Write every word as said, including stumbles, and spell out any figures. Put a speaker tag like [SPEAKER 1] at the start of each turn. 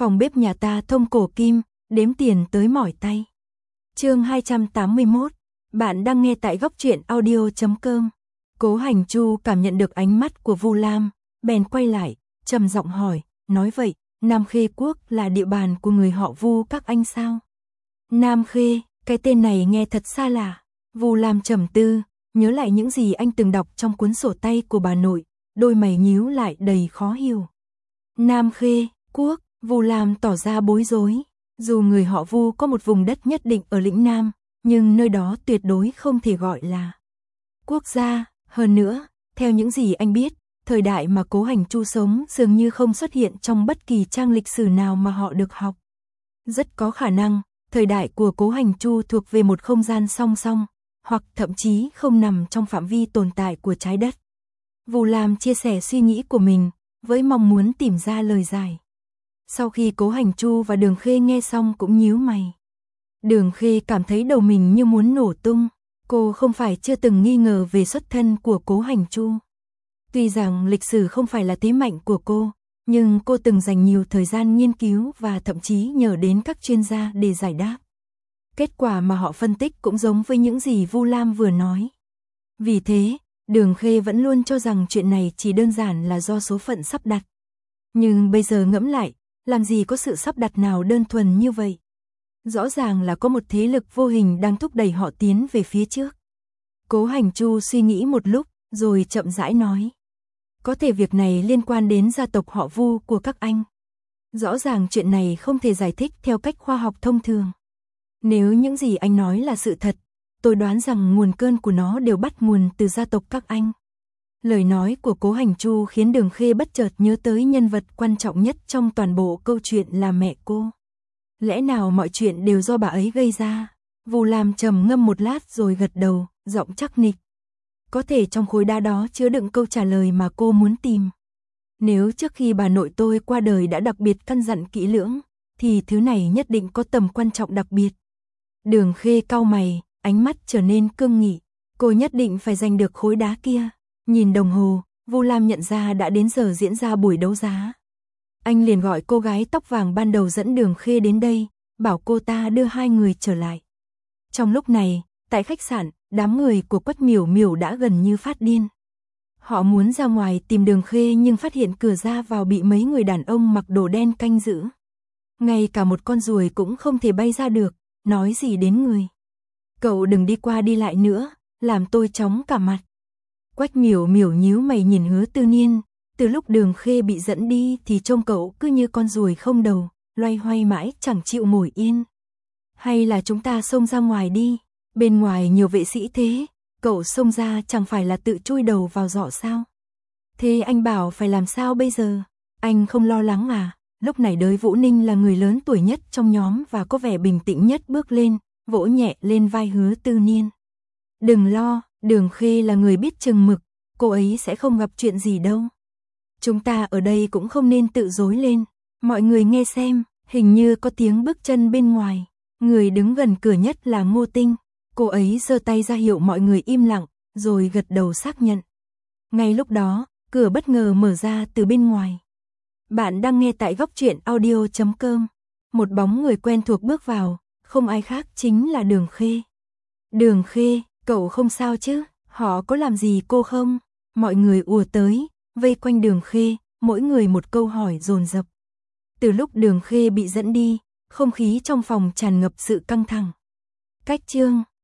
[SPEAKER 1] Phòng bếp nhà ta thông cổ kim, đếm tiền tới mỏi tay. Chương hai trăm tám mươi mốt. Bạn đang nghe tại góc truyện audio chấm com. Cố Hành Chu cảm nhận được ánh mắt của Vu Lam, bèn quay lại, trầm giọng hỏi, nói vậy, Nam Khê Quốc là địa bàn của người họ Vu các anh sao? Nam Khê, cái tên này nghe thật xa lạ. Vu Lam trầm tư, nhớ lại những gì anh từng đọc trong cuốn sổ tay của bà nội, đôi mày nhíu lại đầy khó hiểu. Nam Khê Quốc, Vu Lam tỏ ra bối rối. Dù người họ Vu có một vùng đất nhất định ở lĩnh Nam, nhưng nơi đó tuyệt đối không thể gọi là quốc gia. Hơn nữa, theo những gì anh biết, thời đại mà Cố Hành Chu sống dường như không xuất hiện trong bất kỳ trang lịch sử nào mà họ được học. Rất có khả năng, thời đại của Cố Hành Chu thuộc về một không gian song song, hoặc thậm chí không nằm trong phạm vi tồn tại của trái đất. Vu Lam chia sẻ suy nghĩ của mình, với mong muốn tìm ra lời giải. Sau khi Cố Hành Chu và Đường Khê nghe xong cũng nhíu mày. Đường Khê cảm thấy đầu mình như muốn nổ tung. Cô không phải chưa từng nghi ngờ về xuất thân của Cố Hành Chu. Tuy rằng lịch sử không phải là thế mạnh của cô, nhưng cô từng dành nhiều thời gian nghiên cứu và thậm chí nhờ đến các chuyên gia để giải đáp. Kết quả mà họ phân tích cũng giống với những gì Vu Lam vừa nói. Vì thế, Đường Khê vẫn luôn cho rằng chuyện này chỉ đơn giản là do số phận sắp đặt. Nhưng bây giờ ngẫm lại, làm gì có sự sắp đặt nào đơn thuần như vậy? Rõ ràng là có một thế lực vô hình đang thúc đẩy họ tiến về phía trước. Cố Hành Chu suy nghĩ một lúc, rồi chậm rãi nói. Có thể việc này liên quan đến gia tộc họ Vu của các anh. Rõ ràng chuyện này không thể giải thích theo cách khoa học thông thường. Nếu những gì anh nói là sự thật, tôi đoán rằng nguồn cơn của nó đều bắt nguồn từ gia tộc các anh. Lời nói của Cố Hành Chu khiến Đường Khê bất chợt nhớ tới nhân vật quan trọng nhất trong toàn bộ câu chuyện là mẹ cô. Lẽ nào mọi chuyện đều do bà ấy gây ra? Vu Lam trầm ngâm một lát rồi gật đầu, giọng chắc nịch. Có thể trong khối đá đó chứa đựng câu trả lời mà cô muốn tìm. Nếu trước khi bà nội tôi qua đời đã đặc biệt căn dặn kỹ lưỡng, thì thứ này nhất định có tầm quan trọng đặc biệt. Đường Khê cau mày, ánh mắt trở nên cương nghị. Cô nhất định phải giành được khối đá kia. Nhìn đồng hồ, Vu Lam nhận ra đã đến giờ diễn ra buổi đấu giá. Anh liền gọi cô gái tóc vàng ban đầu dẫn Đường Khê đến đây, bảo cô ta đưa hai người trở lại. Trong lúc này, tại khách sạn, đám người của Quách Miểu Miểu đã gần như phát điên. Họ muốn ra ngoài tìm Đường Khê nhưng phát hiện cửa ra vào bị mấy người đàn ông mặc đồ đen canh giữ. Ngay cả một con ruồi cũng không thể bay ra được, nói gì đến người. Cậu đừng đi qua đi lại nữa, làm tôi chóng cả mặt. Quách Miểu Miểu nhíu mày nhìn Hứa Tư Niên, từ lúc Đường Khê bị dẫn đi thì trông cậu cứ như con ruồi không đầu, loay hoay mãi chẳng chịu ngồi yên. Hay là chúng ta xông ra ngoài đi, bên ngoài nhiều vệ sĩ thế, cậu xông ra chẳng phải là tự chui đầu vào giỏ sao? Thế anh bảo phải làm sao bây giờ? Anh không lo lắng à? Lúc này Đới Vũ Ninh là người lớn tuổi nhất trong nhóm và có vẻ bình tĩnh nhất bước lên, vỗ nhẹ lên vai Hứa Tư Niên. Đừng lo, Đường Khê là người biết chừng mực, cô ấy sẽ không gặp chuyện gì đâu. Chúng ta ở đây cũng không nên tự dối lên. Mọi người nghe xem, hình như có tiếng bước chân bên ngoài. Người đứng gần cửa nhất là Ngô Tinh. Cô ấy giơ tay ra hiệu mọi người im lặng, rồi gật đầu xác nhận. Ngay lúc đó, cửa bất ngờ mở ra từ bên ngoài. Bạn đang nghe tại góc truyện audio chấm com. Một bóng người quen thuộc bước vào, không ai khác chính là Đường Khê. Đường Khê, cậu không sao chứ? Họ có làm gì cô không? Mọi người ùa tới, vây quanh Đường Khê, mỗi người một câu hỏi dồn dập. Từ lúc Đường Khê bị dẫn đi, không khí trong phòng tràn ngập sự căng thẳng. Cách chương